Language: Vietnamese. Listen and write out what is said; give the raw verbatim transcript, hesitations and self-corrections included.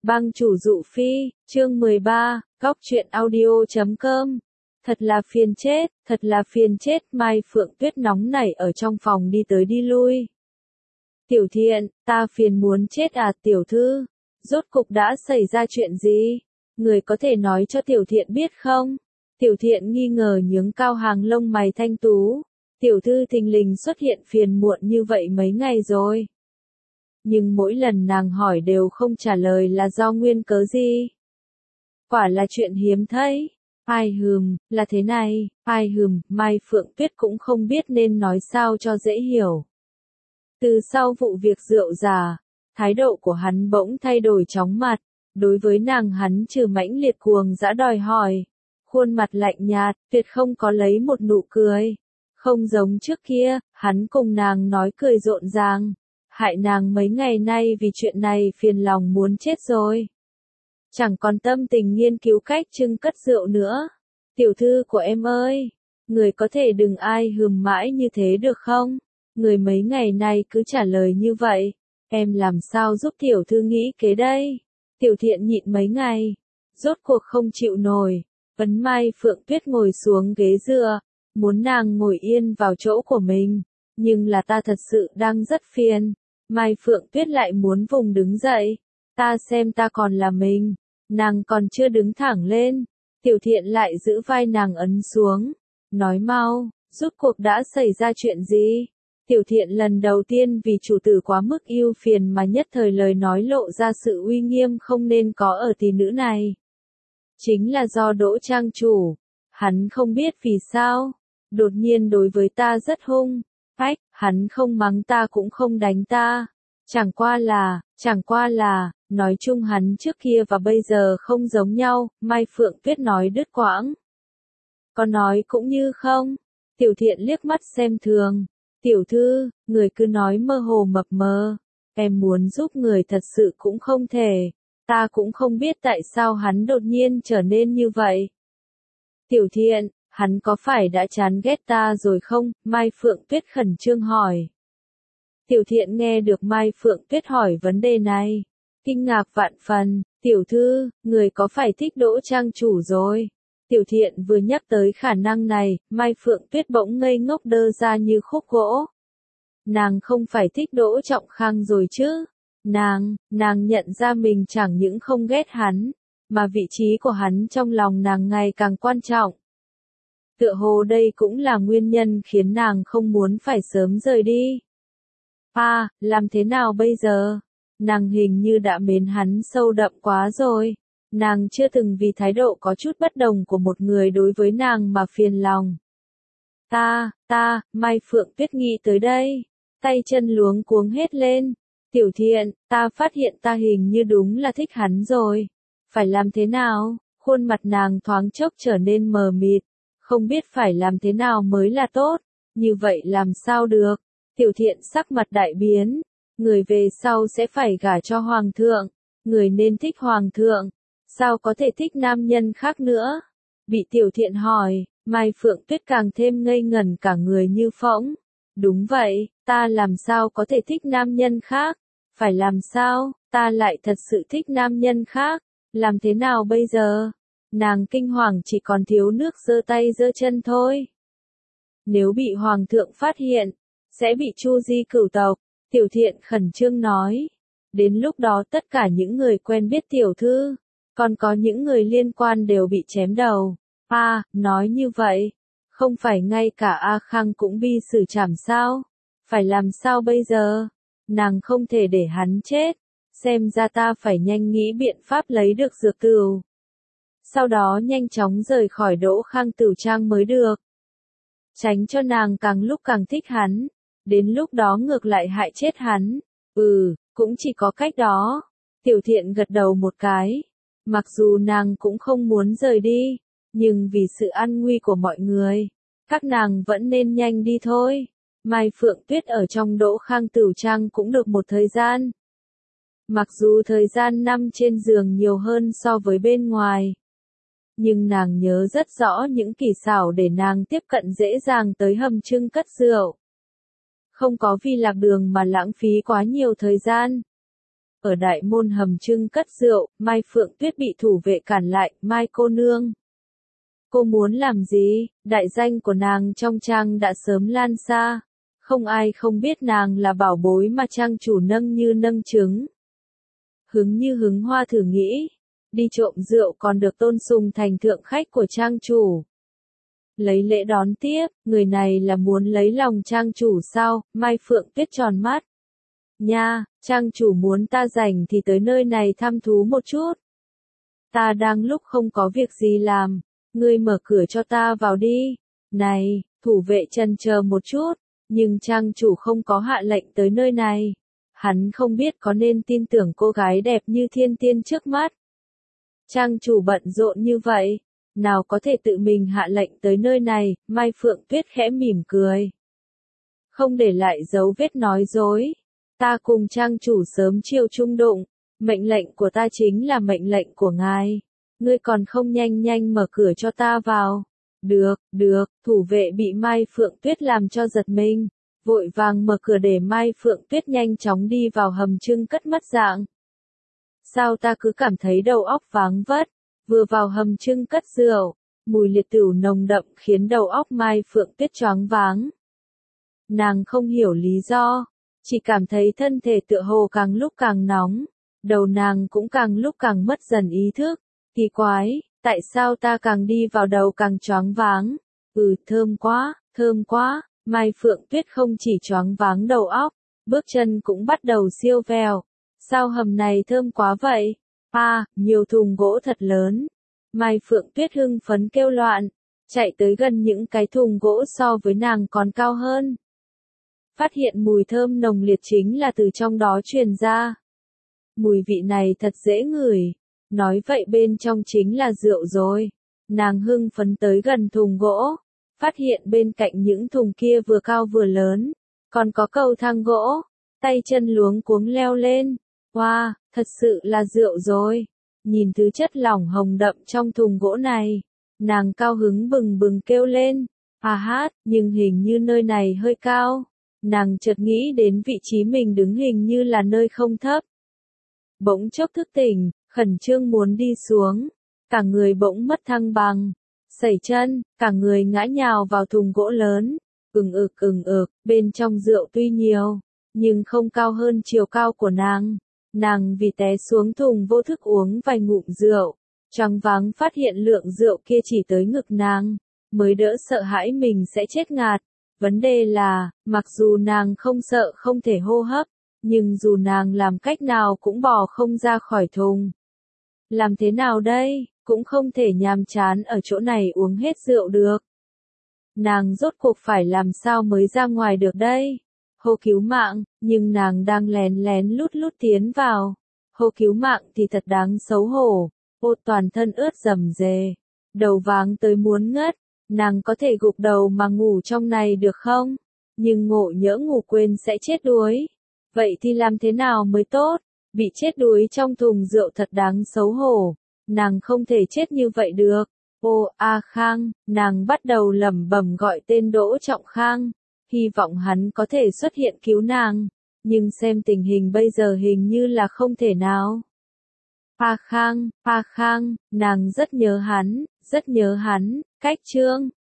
Bang chủ dụ phi, chương mười ba, góc truyện audio chấm com. Thật là phiền chết, thật là phiền chết, Mai Phượng Tuyết nóng nảy ở trong phòng đi tới đi lui. Tiểu Thiện, ta phiền muốn chết à tiểu thư, rốt cục đã xảy ra chuyện gì? Người có thể nói cho Tiểu Thiện biết không? Tiểu Thiện nghi ngờ nhướng cao hàng lông mày thanh tú. Tiểu thư thình lình xuất hiện phiền muộn như vậy mấy ngày rồi. Nhưng mỗi lần nàng hỏi đều không trả lời là do nguyên cớ gì. Quả là chuyện hiếm thấy. Ai hừm, là thế này, ai hừm, Mai Phượng Tuyết cũng không biết nên nói sao cho dễ hiểu. Từ sau vụ việc rượu giả, thái độ của hắn bỗng thay đổi chóng mặt. Đối với nàng hắn trừ mãnh liệt cuồng dã đòi hỏi. Khuôn mặt lạnh nhạt, tuyệt không có lấy một nụ cười. Không giống trước kia, hắn cùng nàng nói cười rộn ràng. Hại nàng mấy ngày nay vì chuyện này phiền lòng muốn chết rồi. Chẳng còn tâm tình nghiên cứu cách trưng cất rượu nữa. Tiểu thư của em ơi, người có thể đừng ai hừm mãi như thế được không? Người mấy ngày nay cứ trả lời như vậy, em làm sao giúp tiểu thư nghĩ kế đây? Tiểu Thiện nhịn mấy ngày, rốt cuộc không chịu nổi, vấn Mai Phượng Tuyết ngồi xuống ghế dựa, muốn nàng ngồi yên vào chỗ của mình, nhưng là ta thật sự đang rất phiền. Mai Phượng Tuyết lại muốn vùng đứng dậy, ta xem ta còn là mình, nàng còn chưa đứng thẳng lên, Tiểu Thiện lại giữ vai nàng ấn xuống, nói mau, rốt cuộc đã xảy ra chuyện gì? Tiểu Thiện lần đầu tiên vì chủ tử quá mức ưu phiền mà nhất thời lời nói lộ ra sự uy nghiêm không nên có ở tỷ nữ này. Chính là do Đỗ Trang chủ, hắn không biết vì sao, đột nhiên đối với ta rất hung. Ách, hắn không mắng ta cũng không đánh ta. Chẳng qua là, chẳng qua là, nói chung hắn trước kia và bây giờ không giống nhau, Mai Phượng Tuyết nói đứt quãng. Có nói cũng như không. Tiểu Thiện liếc mắt xem thường. Tiểu thư, người cứ nói mơ hồ mập mờ. Em muốn giúp người thật sự cũng không thể. Ta cũng không biết tại sao hắn đột nhiên trở nên như vậy. Tiểu Thiện, hắn có phải đã chán ghét ta rồi không? Mai Phượng Tuyết khẩn trương hỏi. Tiểu Thiện nghe được Mai Phượng Tuyết hỏi vấn đề này. Kinh ngạc vạn phần, tiểu thư, người có phải thích Đỗ Trang chủ rồi? Tiểu Thiện vừa nhắc tới khả năng này, Mai Phượng Tuyết bỗng ngây ngốc đơ ra như khúc gỗ. Nàng không phải thích Đỗ Trọng Khang rồi chứ? Nàng, nàng nhận ra mình chẳng những không ghét hắn, mà vị trí của hắn trong lòng nàng ngày càng quan trọng. Tựa hồ đây cũng là nguyên nhân khiến nàng không muốn phải sớm rời đi. À, làm thế nào bây giờ? Nàng hình như đã mến hắn sâu đậm quá rồi. Nàng chưa từng vì thái độ có chút bất đồng của một người đối với nàng mà phiền lòng. Ta, ta, Mai Phượng Tuyết nghĩ tới đây. Tay chân luống cuống hết lên. Tiểu Thiện, ta phát hiện ta hình như đúng là thích hắn rồi. Phải làm thế nào? Khuôn mặt nàng thoáng chốc trở nên mờ mịt. Không biết phải làm thế nào mới là tốt. Như vậy làm sao được? Tiểu Thiện sắc mặt đại biến. Người về sau sẽ phải gả cho hoàng thượng. Người nên thích hoàng thượng. Sao có thể thích nam nhân khác nữa? Bị Tiểu Thiện hỏi, Mai Phượng Tuyết càng thêm ngây ngẩn cả người như phỗng. Đúng vậy, ta làm sao có thể thích nam nhân khác? Phải làm sao? Ta lại thật sự thích nam nhân khác. Làm thế nào bây giờ? Nàng kinh hoàng chỉ còn thiếu nước giơ tay giơ chân thôi. Nếu bị hoàng thượng phát hiện, sẽ bị chu di cửu tộc. Tiểu Thiện khẩn trương nói. Đến lúc đó tất cả những người quen biết tiểu thư, còn có những người liên quan đều bị chém đầu. À, nói như vậy, không phải ngay cả A Khang cũng bị xử trảm sao? Phải làm sao bây giờ? Nàng không thể để hắn chết. Xem ra ta phải nhanh nghĩ biện pháp lấy được dược tửu. Sau đó nhanh chóng rời khỏi Đỗ Khang Tửu Trang mới được. Tránh cho nàng càng lúc càng thích hắn. Đến lúc đó ngược lại hại chết hắn. Ừ, cũng chỉ có cách đó. Tiểu Thiện gật đầu một cái. Mặc dù nàng cũng không muốn rời đi, nhưng vì sự an nguy của mọi người, các nàng vẫn nên nhanh đi thôi. Mai Phượng Tuyết ở trong Đỗ Khang Tửu Trang cũng được một thời gian. Mặc dù thời gian năm trên giường nhiều hơn so với bên ngoài, nhưng nàng nhớ rất rõ những kỳ xảo để nàng tiếp cận dễ dàng tới hầm trưng cất rượu. Không có vì lạc đường mà lãng phí quá nhiều thời gian. Ở đại môn hầm trưng cất rượu, Mai Phượng Tuyết bị thủ vệ cản lại, Mai cô nương. Cô muốn làm gì? Đại danh của nàng trong trang đã sớm lan xa. Không ai không biết nàng là bảo bối mà trang chủ nâng như nâng trứng. Hứng như hứng hoa thử nghĩ. Đi trộm rượu còn được tôn sùng thành thượng khách của trang chủ. Lấy lễ đón tiếp, người này là muốn lấy lòng trang chủ sao? Mai Phượng Tuyết tròn mắt. Nha, trang chủ muốn ta rảnh thì tới nơi này thăm thú một chút. Ta đang lúc không có việc gì làm, ngươi mở cửa cho ta vào đi. Này, thủ vệ chần chờ một chút, nhưng trang chủ không có hạ lệnh tới nơi này. Hắn không biết có nên tin tưởng cô gái đẹp như thiên tiên trước mắt. Trang chủ bận rộn như vậy, nào có thể tự mình hạ lệnh tới nơi này, Mai Phượng Tuyết khẽ mỉm cười. Không để lại dấu vết nói dối. Ta cùng trang chủ sớm chiều chung đụng, mệnh lệnh của ta chính là mệnh lệnh của ngài. Ngươi còn không nhanh nhanh mở cửa cho ta vào. Được, được, thủ vệ bị Mai Phượng Tuyết làm cho giật mình, vội vàng mở cửa để Mai Phượng Tuyết nhanh chóng đi vào hầm trưng cất mất dạng. Sao ta cứ cảm thấy đầu óc váng vất, vừa vào hầm trưng cất rượu, mùi liệt tửu nồng đậm khiến đầu óc Mai Phượng Tuyết choáng váng. Nàng không hiểu lý do, chỉ cảm thấy thân thể tựa hồ càng lúc càng nóng, đầu nàng cũng càng lúc càng mất dần ý thức. Kỳ quái, tại sao ta càng đi vào đầu càng choáng váng? Ừ, thơm quá, thơm quá. Mai Phượng Tuyết không chỉ choáng váng đầu óc, bước chân cũng bắt đầu siêu vèo. Sao hầm này thơm quá vậy? À, nhiều thùng gỗ thật lớn. Mai Phượng Tuyết hưng phấn kêu loạn, chạy tới gần những cái thùng gỗ so với nàng còn cao hơn. Phát hiện mùi thơm nồng liệt chính là từ trong đó truyền ra. Mùi vị này thật dễ ngửi. Nói vậy bên trong chính là rượu rồi. Nàng hưng phấn tới gần thùng gỗ, phát hiện bên cạnh những thùng kia vừa cao vừa lớn, còn có cầu thang gỗ, tay chân luống cuống leo lên. Wow, thật sự là rượu rồi. Nhìn thứ chất lỏng hồng đậm trong thùng gỗ này, nàng cao hứng bừng bừng kêu lên. À hát, nhưng hình như nơi này hơi cao. Nàng chợt nghĩ đến vị trí mình đứng hình như là nơi không thấp. Bỗng chốc thức tỉnh, khẩn trương muốn đi xuống, cả người bỗng mất thăng bằng, sẩy chân, cả người ngã nhào vào thùng gỗ lớn, ừng ực ừng ực, bên trong rượu tuy nhiều, nhưng không cao hơn chiều cao của nàng. Nàng vì té xuống thùng vô thức uống vài ngụm rượu, choáng váng phát hiện lượng rượu kia chỉ tới ngực nàng, mới đỡ sợ hãi mình sẽ chết ngạt. Vấn đề là, mặc dù nàng không sợ không thể hô hấp, nhưng dù nàng làm cách nào cũng bò không ra khỏi thùng. Làm thế nào đây, cũng không thể nhàm chán ở chỗ này uống hết rượu được. Nàng rốt cuộc phải làm sao mới ra ngoài được đây? Hô cứu mạng, nhưng nàng đang lén lén lút lút tiến vào. Hô cứu mạng thì thật đáng xấu hổ, ô toàn thân ướt rầm rề, đầu váng tới muốn ngất. Nàng có thể gục đầu mà ngủ trong này được không? Nhưng ngộ nhỡ ngủ quên sẽ chết đuối. Vậy thì làm thế nào mới tốt? Bị chết đuối trong thùng rượu thật đáng xấu hổ. Nàng không thể chết như vậy được. Ô, A Khang, nàng bắt đầu lẩm bẩm gọi tên Đỗ Trọng Khang. Hy vọng hắn có thể xuất hiện cứu nàng. Nhưng xem tình hình bây giờ hình như là không thể nào. A Khang, A Khang, nàng rất nhớ hắn, rất nhớ hắn. Cách chương